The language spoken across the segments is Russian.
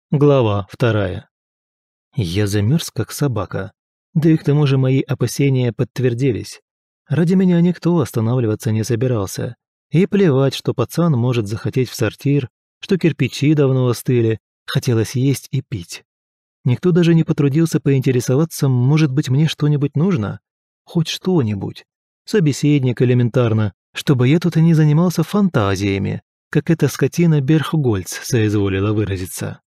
Глава 2. Я замерз, как собака. Да и к тому же мои опасения подтвердились. Ради меня никто останавливаться не собирался. И плевать, что пацан может захотеть в сортир, что кирпичи давно остыли, хотелось есть и пить. Никто даже не потрудился поинтересоваться, может быть, мне что-нибудь нужно? Хоть что-нибудь. Собеседник элементарно, чтобы я тут и не занимался фантазиями, как эта скотина Берхгольц соизволила выразиться.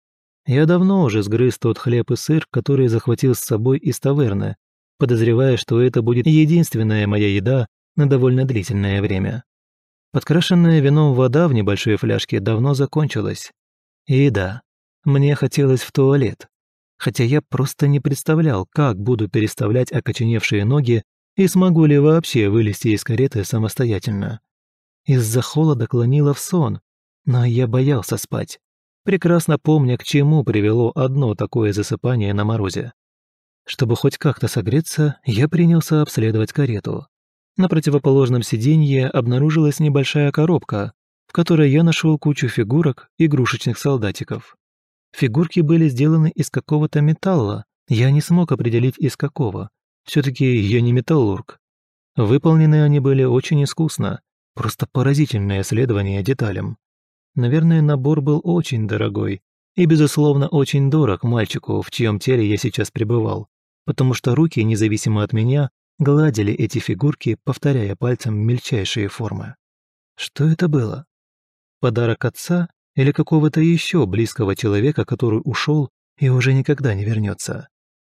Я давно уже сгрыз тот хлеб и сыр, который захватил с собой из таверны, подозревая, что это будет единственная моя еда на довольно длительное время. Подкрашенная вином вода в небольшой фляжке давно закончилась. И да, мне хотелось в туалет, хотя я просто не представлял, как буду переставлять окоченевшие ноги и смогу ли вообще вылезти из кареты самостоятельно. Из-за холода клонило в сон, но я боялся спать, прекрасно помня, к чему привело одно такое засыпание на морозе. Чтобы хоть как-то согреться, я принялся обследовать карету. На противоположном сиденье обнаружилась небольшая коробка, в которой я нашел кучу фигурок игрушечных солдатиков. Фигурки были сделаны из какого-то металла, я не смог определить из какого. Все-таки я не металлург. Выполнены они были очень искусно, просто поразительное следование деталям. Наверное, набор был очень дорогой и, безусловно, очень дорог мальчику, в чьем теле я сейчас пребывал, потому что руки, независимо от меня, гладили эти фигурки, повторяя пальцем мельчайшие формы. Что это было? Подарок отца или какого-то еще близкого человека, который ушел и уже никогда не вернется?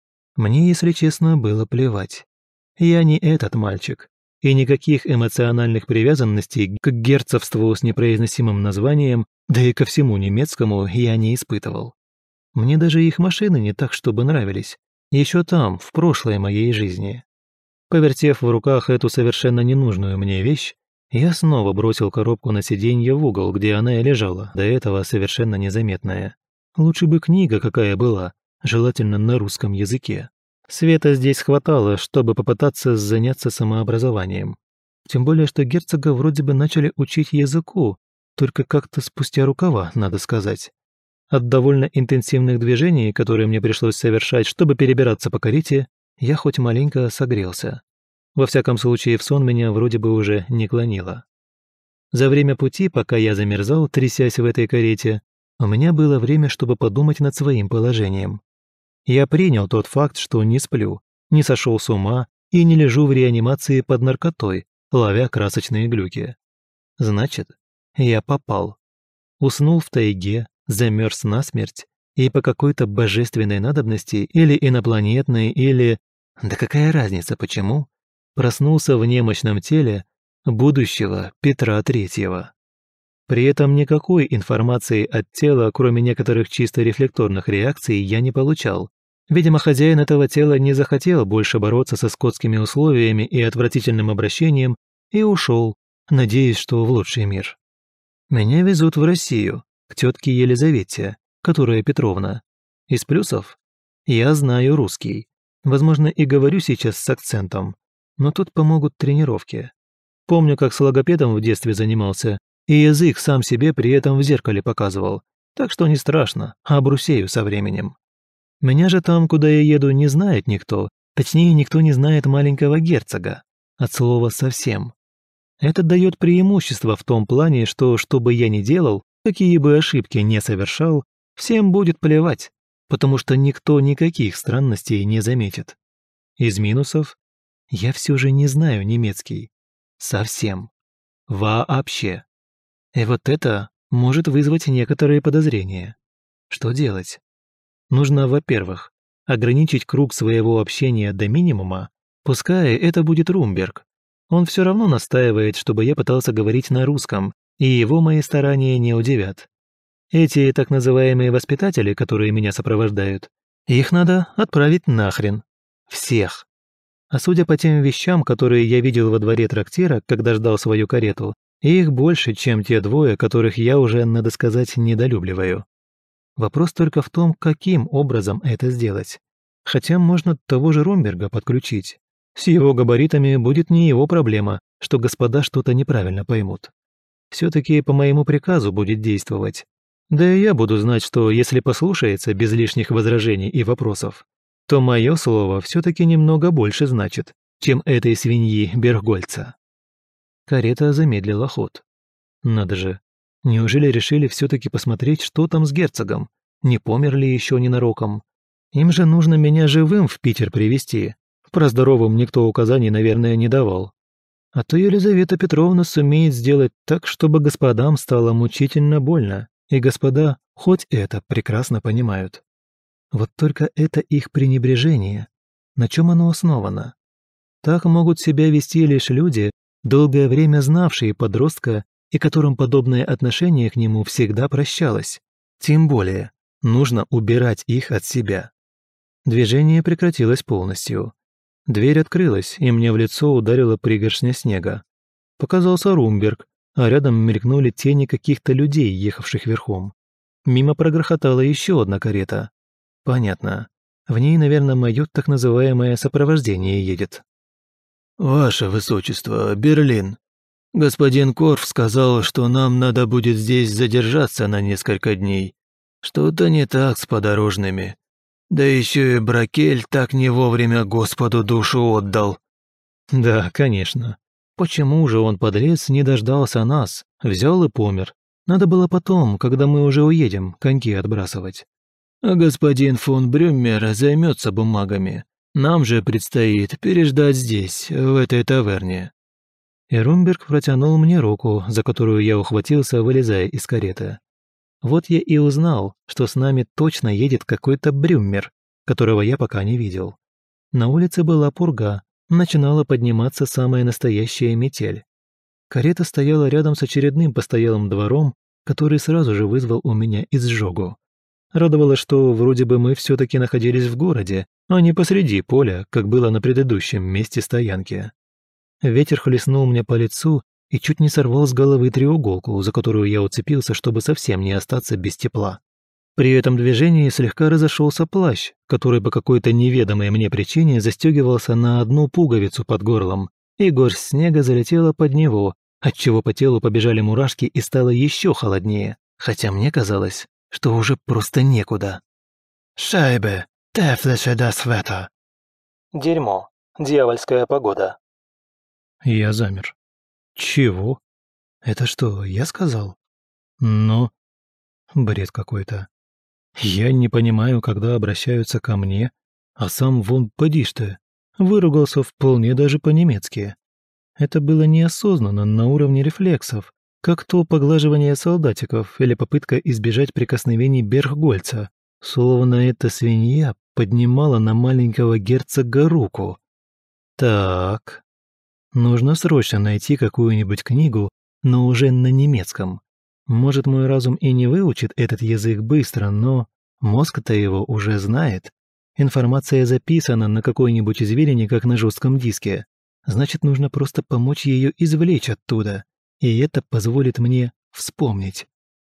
Мне, если честно, было плевать. Я не этот мальчик, и никаких эмоциональных привязанностей к герцогству с непроизносимым названием, да и ко всему немецкому я не испытывал. Мне даже их машины не так чтобы нравились, еще там, в прошлой моей жизни. Повертев в руках эту совершенно ненужную мне вещь, я снова бросил коробку на сиденье в угол, где она и лежала, до этого совершенно незаметная. Лучше бы книга какая была, желательно на русском языке. Света здесь хватало, чтобы попытаться заняться самообразованием. Тем более, что герцога вроде бы начали учить языку, только как-то спустя рукава, надо сказать. От довольно интенсивных движений, которые мне пришлось совершать, чтобы перебираться по карете, я хоть маленько согрелся. Во всяком случае, в сон меня вроде бы уже не клонило. За время пути, пока я замерзал, трясясь в этой карете, у меня было время, чтобы подумать над своим положением. Я принял тот факт, что не сплю, не сошел с ума и не лежу в реанимации под наркотой, ловя красочные глюки. Значит, я попал. Уснул в тайге, замерз насмерть, и по какой-то божественной надобности, или инопланетной, или... Да какая разница, почему? Проснулся в немощном теле будущего Петра Третьего. При этом никакой информации от тела, кроме некоторых чисто рефлекторных реакций, я не получал. Видимо, хозяин этого тела не захотел больше бороться со скотскими условиями и отвратительным обращением и ушел, надеясь, что в лучший мир. Меня везут в Россию, к тетке Елизавете, которая Петровна. Из плюсов? Я знаю русский. Возможно, и говорю сейчас с акцентом. Но тут помогут тренировки. Помню, как с логопедом в детстве занимался, и язык сам себе при этом в зеркале показывал. Так что не страшно, обрусею со временем. Меня же там, куда я еду, не знает никто. Точнее, никто не знает маленького герцога. От слова «совсем». Это дает преимущество в том плане, что бы я ни делал, какие бы ошибки не совершал, всем будет плевать, потому что никто никаких странностей не заметит. Из минусов я все же не знаю немецкий. Совсем. Вообще. И вот это может вызвать некоторые подозрения. Что делать? Нужно, во-первых, ограничить круг своего общения до минимума, пускай это будет Румберг. Он все равно настаивает, чтобы я пытался говорить на русском, и его мои старания не удивят. Эти так называемые воспитатели, которые меня сопровождают, их надо отправить нахрен. Всех. А судя по тем вещам, которые я видел во дворе трактира, когда ждал свою карету, их больше, чем те двое, которых я уже, надо сказать, недолюбливаю. Вопрос только в том, каким образом это сделать. Хотя можно того же Румберга подключить. С его габаритами будет не его проблема, что господа что-то неправильно поймут. Все-таки по моему приказу будет действовать. Да и я буду знать, что если послушается без лишних возражений и вопросов, то мое слово все-таки немного больше значит, чем этой свиньи Бергольца. Карета замедлила ход. Надо же, неужели решили все-таки посмотреть, что там с герцогом? Не помер ли еще ненароком? Им же нужно меня живым в Питер привезти. Про здоровым никто указаний, наверное, не давал. А то Елизавета Петровна сумеет сделать так, чтобы господам стало мучительно больно, и господа хоть это прекрасно понимают. Вот только это их пренебрежение. На чем оно основано? Так могут себя вести лишь люди, долгое время знавшие подростка и которым подобное отношение к нему всегда прощалось. Тем более, нужно убирать их от себя. Движение прекратилось полностью. Дверь открылась, и мне в лицо ударила пригоршня снега. Показался Румберг, а рядом мелькнули тени каких-то людей, ехавших верхом. Мимо прогрохотала еще одна карета. Понятно. В ней, наверное, мое так называемое сопровождение едет. «Ваше Высочество, Берлин. Господин Корф сказал, что нам надо будет здесь задержаться на несколько дней. Что-то не так с подорожными. Да еще и Бракель так не вовремя Господу душу отдал». «Да, конечно. Почему же он, подлец, не дождался нас, взял и помер? Надо было потом, когда мы уже уедем, коньки отбрасывать. А господин фон Брюммер займется бумагами. Нам же предстоит переждать здесь, в этой таверне». И Румберг протянул мне руку, за которую я ухватился, вылезая из кареты. Вот я и узнал, что с нами точно едет какой-то Брюммер, которого я пока не видел. На улице была пурга, начинала подниматься самая настоящая метель. Карета стояла рядом с очередным постоялым двором, который сразу же вызвал у меня изжогу. Радовало, что вроде бы мы все-таки находились в городе, а не посреди поля, как было на предыдущем месте стоянки. Ветер хлестнул мне по лицу и чуть не сорвал с головы треуголку, за которую я уцепился, чтобы совсем не остаться без тепла. При этом движении слегка разошелся плащ, который по какой-то неведомой мне причине застегивался на одну пуговицу под горлом, и горсть снега залетела под него, отчего по телу побежали мурашки и стало еще холоднее, хотя мне казалось, что уже просто некуда. «Шайбе, тефлеше да света». Дерьмо. Дьявольская погода. Я замер. Чего? Это что, я сказал? Но... Бред какой-то. Я не понимаю, когда обращаются ко мне, а сам вон поди ж ты. Выругался вполне даже по-немецки. Это было неосознанно, на уровне рефлексов, как то поглаживание солдатиков или попытка избежать прикосновений Бергольца, словно эта свинья поднимала на маленького герцога руку. Так, нужно срочно найти какую-нибудь книгу, но уже на немецком. Может, мой разум и не выучит этот язык быстро, но мозг-то его уже знает. Информация записана на какой-нибудь извилине, как на жестком диске. Значит, нужно просто помочь ее извлечь оттуда, и это позволит мне вспомнить.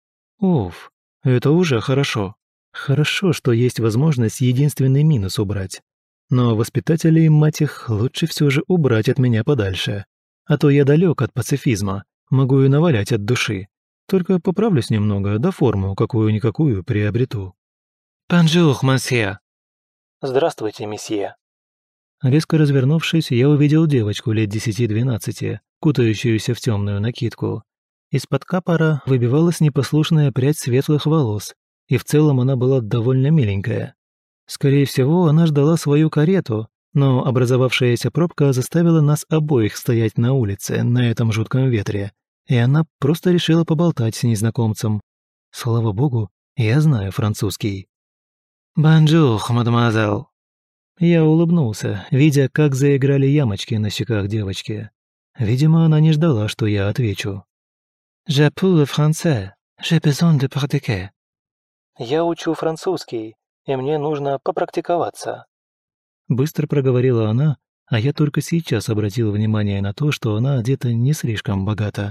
Уф, это уже хорошо. Хорошо, что есть возможность единственный минус убрать. Но воспитателей, мать их, лучше все же убрать от меня подальше. А то я далек от пацифизма, могу и навалять от души. Только поправлюсь немного, да форму какую-никакую приобрету. «Бонжур, мансье!» «Здравствуйте, месье!» Резко развернувшись, я увидел девочку лет 10-12, кутающуюся в темную накидку. Из-под капора выбивалась непослушная прядь светлых волос, и в целом она была довольно миленькая. Скорее всего, она ждала свою карету, но образовавшаяся пробка заставила нас обоих стоять на улице на этом жутком ветре, и она просто решила поболтать с незнакомцем. Слава богу, я знаю французский. «Бонжур, мадемуазель!» Я улыбнулся, видя, как заиграли ямочки на щеках девочки. Видимо, она не ждала, что я отвечу. «Je parle français. J'ai besoin de pratiquer». «Я учу французский, и мне нужно попрактиковаться». Быстро проговорила она, а я только сейчас обратил внимание на то, что она одета не слишком богато.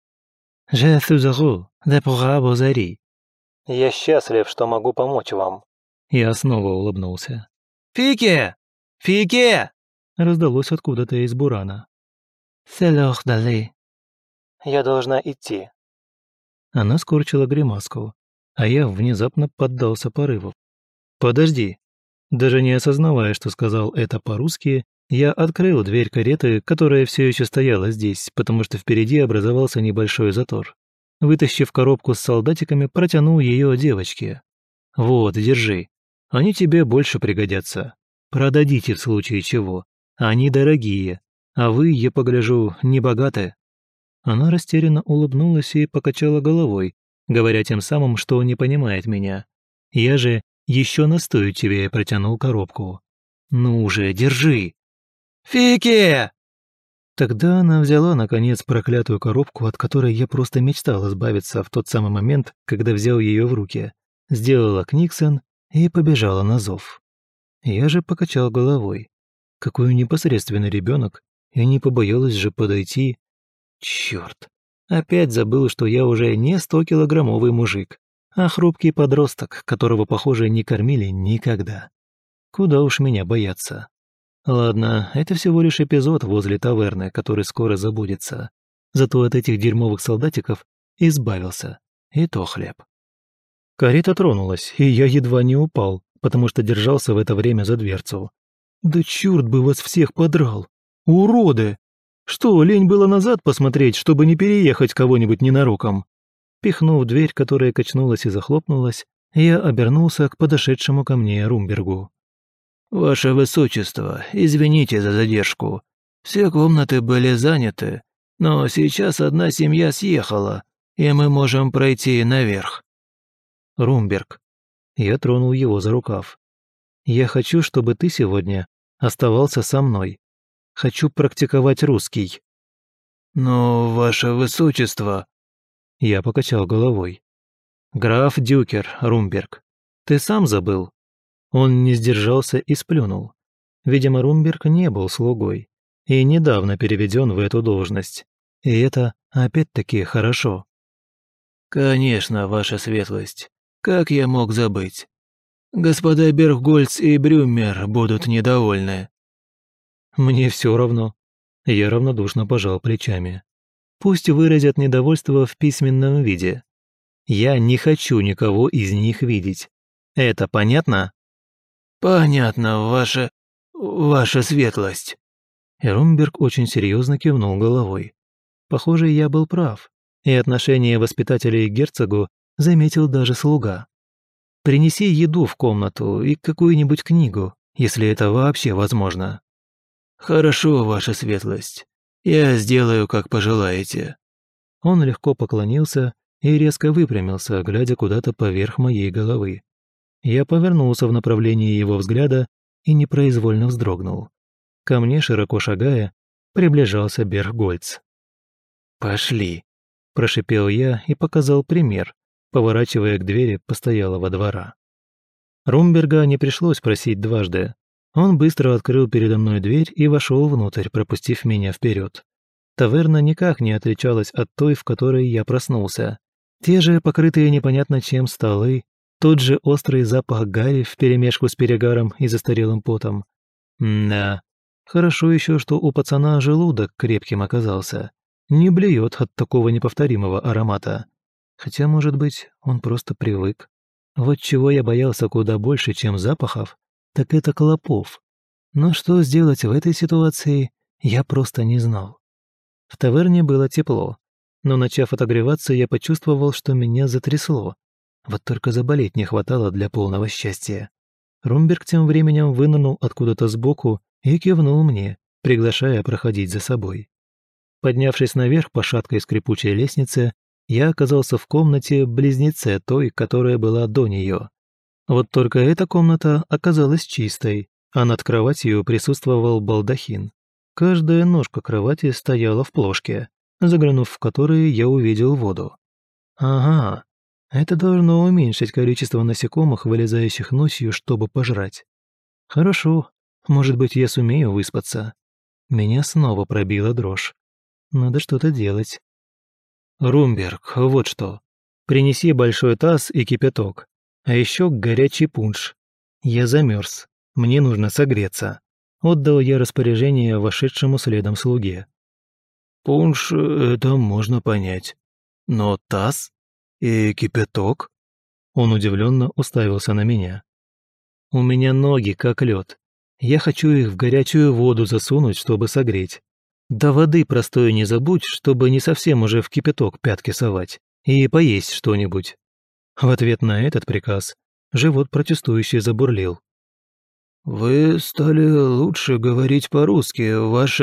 «Je suis heureux de pouvoir vous aider». «Я счастлив, что могу помочь вам». Я снова улыбнулся. «Фике! Фике!» раздалось откуда-то из бурана. «C'est l'heure d'aller». «Я должна идти». Она скорчила гримаску. а я внезапно поддался порыву. «Подожди». Даже не осознавая, что сказал это по-русски, я открыл дверь кареты, которая все еще стояла здесь, потому что впереди образовался небольшой затор. Вытащив коробку с солдатиками, протянул ее девочке. «Вот, держи. Они тебе больше пригодятся. Продадите в случае чего. Они дорогие. А вы, я погляжу, не богаты». Она растерянно улыбнулась и покачала головой, говоря тем самым, что не понимает меня. Я же еще настойчивее протянул коробку. «Ну уже, держи!» «Фики!» Тогда она взяла, наконец, проклятую коробку, от которой я просто мечтал избавиться в тот самый момент, когда взял ее в руки, сделала книксон и побежала на зов. Я же покачал головой. Какой непосредственный ребенок, и не побоялась же подойти. Черт! Опять забыл, что я уже не 100-килограммовый мужик, а хрупкий подросток, которого, похоже, не кормили никогда. Куда уж меня бояться. Ладно, это всего лишь эпизод возле таверны, который скоро забудется. Зато от этих дерьмовых солдатиков избавился. И то хлеб. Карета тронулась, и я едва не упал, потому что держался в это время за дверцу. «Да черт бы вас всех подрал! Уроды! Что, лень было назад посмотреть, чтобы не переехать кого-нибудь ненароком?» Пихнув дверь, которая качнулась и захлопнулась, я обернулся к подошедшему ко мне Румбергу. «Ваше Высочество, извините за задержку. Все комнаты были заняты, но сейчас одна семья съехала, и мы можем пройти наверх». «Румберг». Я тронул его за рукав. «Я хочу, чтобы ты сегодня оставался со мной. Хочу практиковать русский». «Но, Ваше Высочество...» Я покачал головой. «Граф Дюкер, Румберг, ты сам забыл?» Он не сдержался и сплюнул. Видимо, Румберг не был слугой и недавно переведен в эту должность. И это опять-таки хорошо. «Конечно, ваша светлость. Как я мог забыть? Господа Бергольц и Брюмер будут недовольны». «Мне все равно». Я равнодушно пожал плечами. «Пусть выразят недовольство в письменном виде. Я не хочу никого из них видеть. Это понятно?» «Понятно, ваша светлость». И Румберг очень серьезно кивнул головой. Похоже, я был прав, и отношение воспитателей к герцогу заметил даже слуга. «Принеси еду в комнату и какую-нибудь книгу, если это вообще возможно». «Хорошо, ваша светлость. Я сделаю, как пожелаете». Он легко поклонился и резко выпрямился, глядя куда-то поверх моей головы. Я повернулся в направлении его взгляда и непроизвольно вздрогнул. Ко мне, широко шагая, приближался Бергольц. «Пошли», – прошипел я и показал пример, поворачивая к двери постоялого двора. Румберга не пришлось просить дважды. Он быстро открыл передо мной дверь и вошел внутрь, пропустив меня вперед. Таверна никак не отличалась от той, в которой я проснулся. Те же покрытые непонятно чем столы, тот же острый запах гари вперемешку с перегаром и застарелым потом. Да, хорошо еще, что у пацана желудок крепким оказался. Не блюет от такого неповторимого аромата. Хотя, может быть, он просто привык. Вот чего я боялся куда больше, чем запахов, так это клопов. Но что сделать в этой ситуации, я просто не знал. В таверне было тепло, но, начав отогреваться, я почувствовал, что меня затрясло. Вот только заболеть не хватало для полного счастья. Румберг тем временем вынырнул откуда-то сбоку и кивнул мне, приглашая проходить за собой. Поднявшись наверх по шаткой скрипучей лестнице, я оказался в комнате-близнеце той, которая была до нее. Вот только эта комната оказалась чистой, а над кроватью присутствовал балдахин. Каждая ножка кровати стояла в плошке, заглянув в которые я увидел воду. Ага, это должно уменьшить количество насекомых, вылезающих ночью, чтобы пожрать. Хорошо, может быть, я сумею выспаться. Меня снова пробила дрожь. Надо что-то делать. Румберг, вот что. Принеси большой таз и кипяток. А еще горячий пунш. Я замерз. Мне нужно согреться. Отдал я распоряжение вошедшему следом слуге. «Пунш — это можно понять. Но таз и кипяток?» Он удивленно уставился на меня. «У меня ноги как лед. Я хочу их в горячую воду засунуть, чтобы согреть. Да воды простой не забудь, чтобы не совсем уже в кипяток пятки совать. И поесть что-нибудь». В ответ на этот приказ живот протестующий забурлил. «Вы стали лучше говорить по-русски,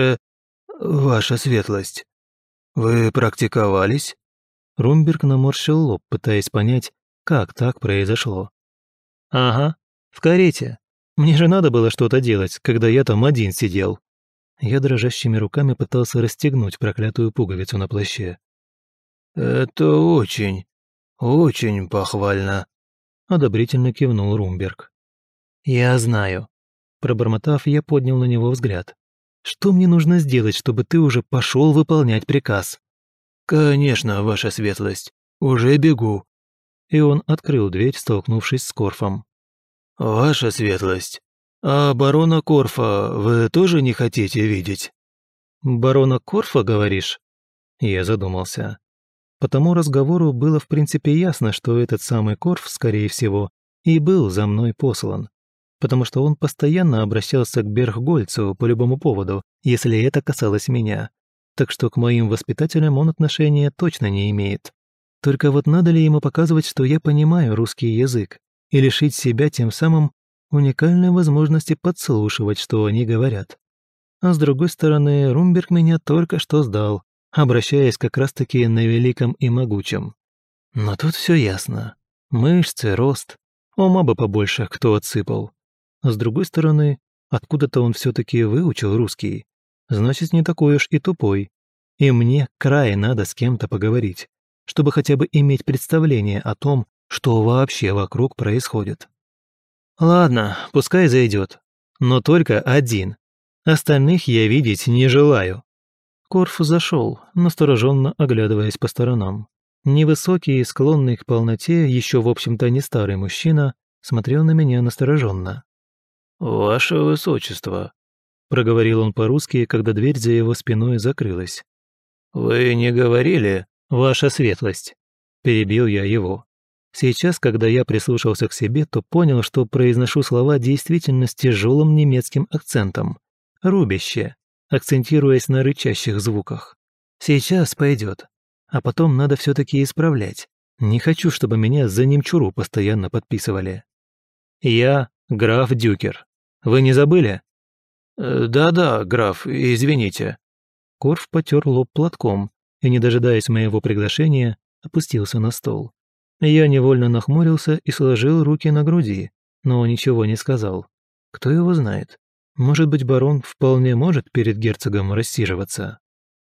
ваша светлость. Вы практиковались?» Румберг наморщил лоб, пытаясь понять, как так произошло. «Ага, в карете. Мне же надо было что-то делать, когда я там один сидел». Я дрожащими руками пытался расстегнуть проклятую пуговицу на плаще. «Это очень, очень похвально», — одобрительно кивнул Румберг. «Я знаю». Пробормотав, я поднял на него взгляд. «Что мне нужно сделать, чтобы ты уже пошел выполнять приказ?» «Конечно, ваша светлость. Уже бегу». И он открыл дверь, столкнувшись с Корфом. «Ваша светлость, а барона Корфа вы тоже не хотите видеть?» «Барона Корфа, говоришь?» Я задумался. По тому разговору было в принципе ясно, что этот самый Корф, скорее всего, и был за мной послан, потому что он постоянно обращался к Берггольцу по любому поводу, если это касалось меня, так что к моим воспитателям он отношения точно не имеет. Только вот надо ли ему показывать, что я понимаю русский язык, и лишить себя тем самым уникальной возможности подслушивать, что они говорят? А с другой стороны, Румберг меня только что сдал, обращаясь как раз-таки на великом и могучем. Но тут все ясно. Мышцы, рост, ума бы побольше кто отсыпал. А с другой стороны, откуда-то он все-таки выучил русский. Значит, не такой уж и тупой. И мне край надо с кем-то поговорить, чтобы хотя бы иметь представление о том, что вообще вокруг происходит. Ладно, пускай зайдет, но только один. Остальных я видеть не желаю. Корф зашел, настороженно оглядываясь по сторонам. Невысокий, склонный к полноте, еще в общем-то не старый мужчина, смотрел на меня настороженно. «Ваше высочество», — проговорил он по-русски, когда дверь за его спиной закрылась. «Вы не говорили, ваша светлость?» — перебил я его. Сейчас, когда я прислушался к себе, то понял, что произношу слова действительно с тяжелым немецким акцентом. Рубяще, акцентируясь на рычащих звуках. Сейчас пойдет, а потом надо все-таки исправлять. Не хочу, чтобы меня за немчуру постоянно подписывали. Я граф Дюкер. Вы не забыли? Да-да, граф, извините. Корф потер лоб платком и, не дожидаясь моего приглашения, опустился на стол. Я невольно нахмурился и сложил руки на груди, но ничего не сказал. Кто его знает? Может быть, барон вполне может перед герцогом рассиживаться.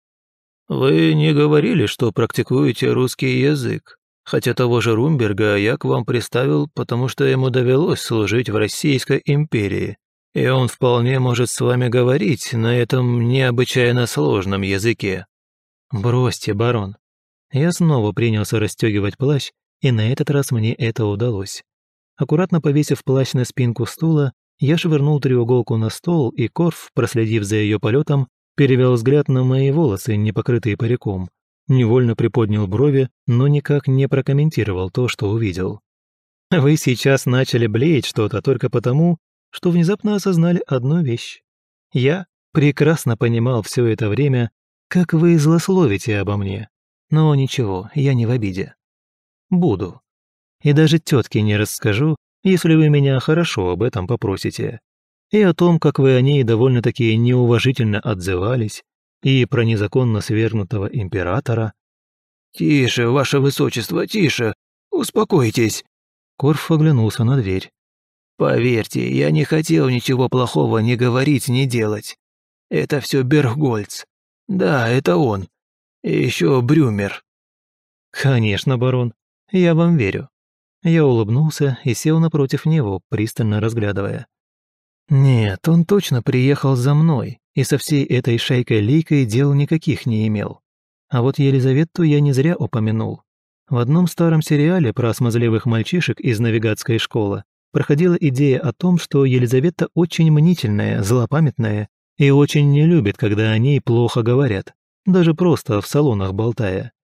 «Вы не говорили, что практикуете русский язык, хотя того же Румберга я к вам приставил, потому что ему довелось служить в Российской империи, и он вполне может с вами говорить на этом необычайно сложном языке». «Бросьте, барон». Я снова принялся расстегивать плащ, и на этот раз мне это удалось. Аккуратно повесив плащ на спинку стула, я швырнул треуголку на стол, и Корф, проследив за ее полетом, перевел взгляд на мои волосы, не покрытые париком. Невольно приподнял брови, но никак не прокомментировал то, что увидел. «Вы сейчас начали блеять что-то только потому, что внезапно осознали одну вещь. Я прекрасно понимал все это время, как вы злословите обо мне. Но ничего, я не в обиде. Буду. И даже тетке не расскажу, если вы меня хорошо об этом попросите. И о том, как вы о ней довольно-таки неуважительно отзывались, и про незаконно свергнутого императора». «Тише, ваше высочество, тише! Успокойтесь!» Корф оглянулся на дверь. «Поверьте, я не хотел ничего плохого ни говорить, ни делать. Это все Берггольц. Да, это он. И еще Брюмер». «Конечно, барон. Я вам верю». Я улыбнулся и сел напротив него, пристально разглядывая. Нет, он точно приехал за мной, и со всей этой шайкой-лейкой дел никаких не имел. А вот Елизавету я не зря упомянул. В одном старом сериале про смазливых мальчишек из навигатской школы проходила идея о том, что Елизавета очень мнительная, злопамятная и очень не любит, когда о ней плохо говорят, даже просто в салонах болтая.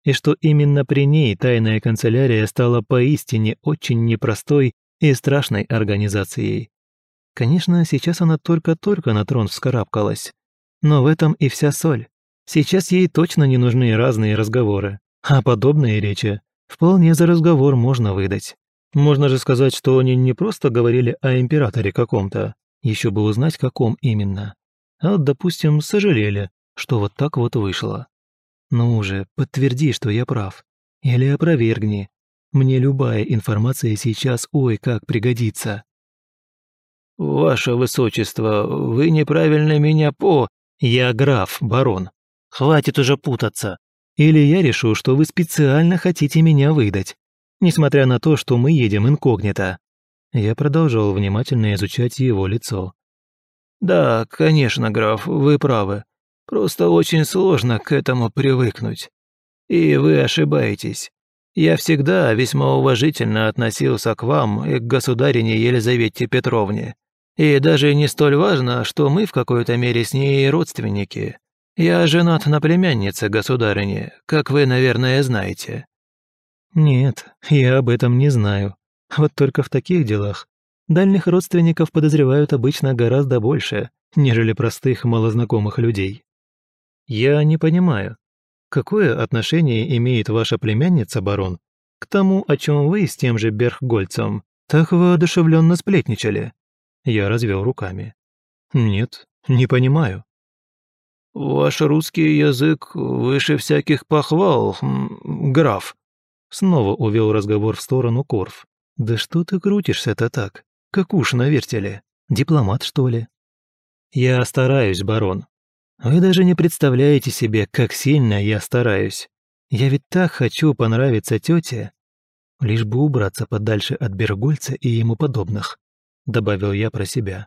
и что именно при ней тайная канцелярия стала поистине очень непростой и страшной организацией. Конечно, сейчас она только-только на трон вскарабкалась. Но в этом и вся соль. Сейчас ей точно не нужны разные разговоры, а подобные речи вполне за разговор можно выдать. Можно же сказать, что они не просто говорили о императоре каком-то, еще бы узнать, каком именно, а вот, допустим, сожалели, что вот так вот вышло. Ну уже, подтверди, что я прав. Или опровергни. Мне любая информация сейчас ой как пригодится. «Ваше Высочество, вы неправильно меня по...» Я граф, барон. Хватит уже путаться. Или я решу, что вы специально хотите меня выдать, несмотря на то, что мы едем инкогнито. Я продолжал внимательно изучать его лицо. «Да, конечно, граф, вы правы. Просто очень сложно к этому привыкнуть. И вы ошибаетесь. Я всегда весьма уважительно относился к вам и к государине Елизавете Петровне. И даже не столь важно, что мы в какой-то мере с ней родственники. Я женат на племяннице государыни, как вы, наверное, знаете». Нет, я об этом не знаю. Вот только в таких делах дальних родственников подозревают обычно гораздо больше, нежели простых малознакомых людей. Я не понимаю, какое отношение имеет ваша племянница, барон, к тому, о чем вы с тем же Берггольцем так воодушевленно сплетничали? Я развел руками. Нет, не понимаю. «Ваш русский язык выше всяких похвал, граф», Снова увел разговор в сторону Корф. Да что ты крутишься-то так? Как уж на вертеле. Дипломат, что ли? Я стараюсь, барон. Вы даже не представляете себе, как сильно я стараюсь. Я ведь так хочу понравиться тете, лишь бы убраться подальше от Бергольца и ему подобных, добавил я про себя.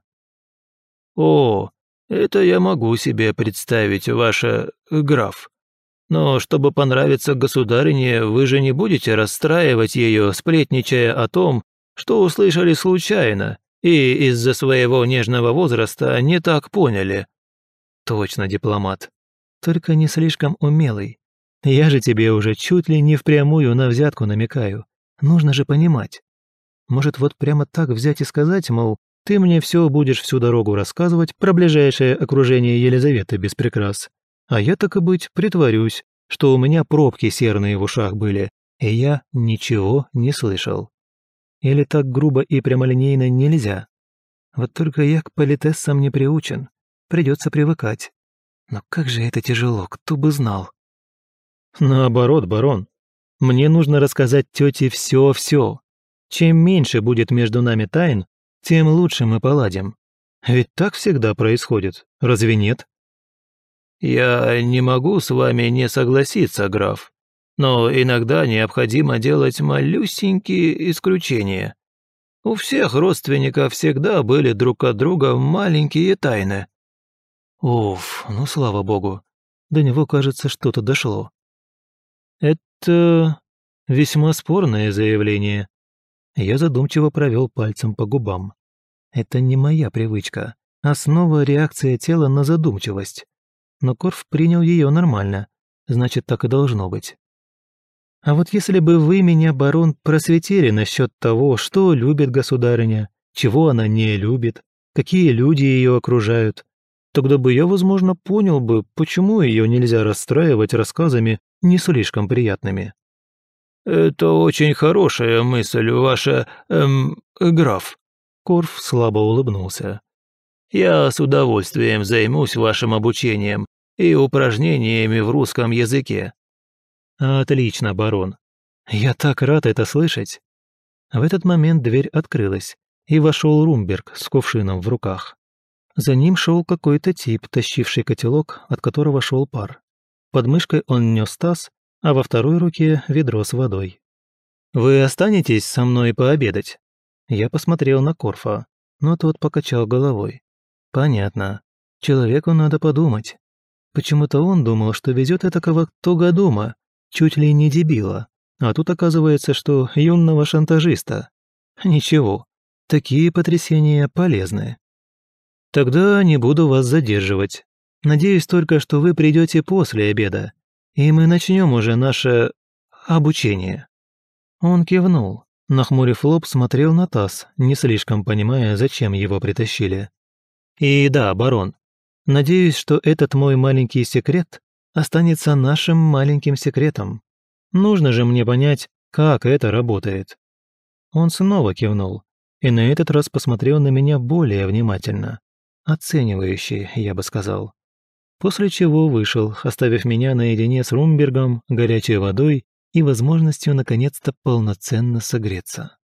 «О, это я могу себе представить, ваше граф. Но чтобы понравиться государине, вы же не будете расстраивать ее, сплетничая о том, что услышали случайно и из-за своего нежного возраста не так поняли». Точно дипломат. Только не слишком умелый. Я же тебе уже чуть ли не впрямую на взятку намекаю. Нужно же понимать. Может, вот прямо так взять и сказать, мол, ты мне все будешь всю дорогу рассказывать про ближайшее окружение Елизаветы без прикрас. А я, так и быть, притворюсь, что у меня пробки серные в ушах были, и я ничего не слышал. Или так грубо и прямолинейно нельзя? Вот только я к политессам не приучен. Придется привыкать. Но как же это тяжело, кто бы знал. Наоборот, барон. Мне нужно рассказать тете все-все. Чем меньше будет между нами тайн, тем лучше мы поладим. Ведь так всегда происходит, разве нет? «Я не могу с вами не согласиться, граф, но иногда необходимо делать малюсенькие исключения. У всех родственников всегда были друг от друга маленькие тайны». Уф, ну слава богу. До него, кажется, что-то дошло. Это весьма спорное заявление. Я задумчиво провел пальцем по губам. Это не моя привычка, а снова реакция тела на задумчивость. Но Корф принял ее нормально, значит, так и должно быть. А вот если бы вы меня, барон, просветили насчет того, что любит государыня, чего она не любит, какие люди ее окружают, тогда бы я, возможно, понял бы, почему ее нельзя расстраивать рассказами не слишком приятными. «Это очень хорошая мысль, ваша, граф». Корф слабо улыбнулся. «Я с удовольствием займусь вашим обучением и упражнениями в русском языке». Отлично, барон. Я так рад это слышать. В этот момент дверь открылась, и вошел Румберг с кувшином в руках. За ним шел какой-то тип, тащивший котелок, от которого шел пар. Под мышкой он нес таз, а во второй руке ведро с водой. «Вы останетесь со мной пообедать?» Я посмотрел на Корфа, но тот покачал головой. «Понятно. Человеку надо подумать. Почему-то он думал, что везет этакого тугодума, чуть ли не дебила, а тут оказывается, что юного шантажиста. Ничего, такие потрясения полезны. Тогда не буду вас задерживать. Надеюсь только, что вы придете после обеда. и мы начнем уже наше обучение». Он кивнул, нахмурив лоб, смотрел на таз, не слишком понимая, зачем его притащили. «И да, барон, надеюсь, что этот мой маленький секрет останется нашим маленьким секретом. Нужно же мне понять, как это работает». Он снова кивнул, и на этот раз посмотрел на меня более внимательно. Оценивающе, я бы сказал. После чего вышел, оставив меня наедине с Румбергом, горячей водой и возможностью наконец-то полноценно согреться.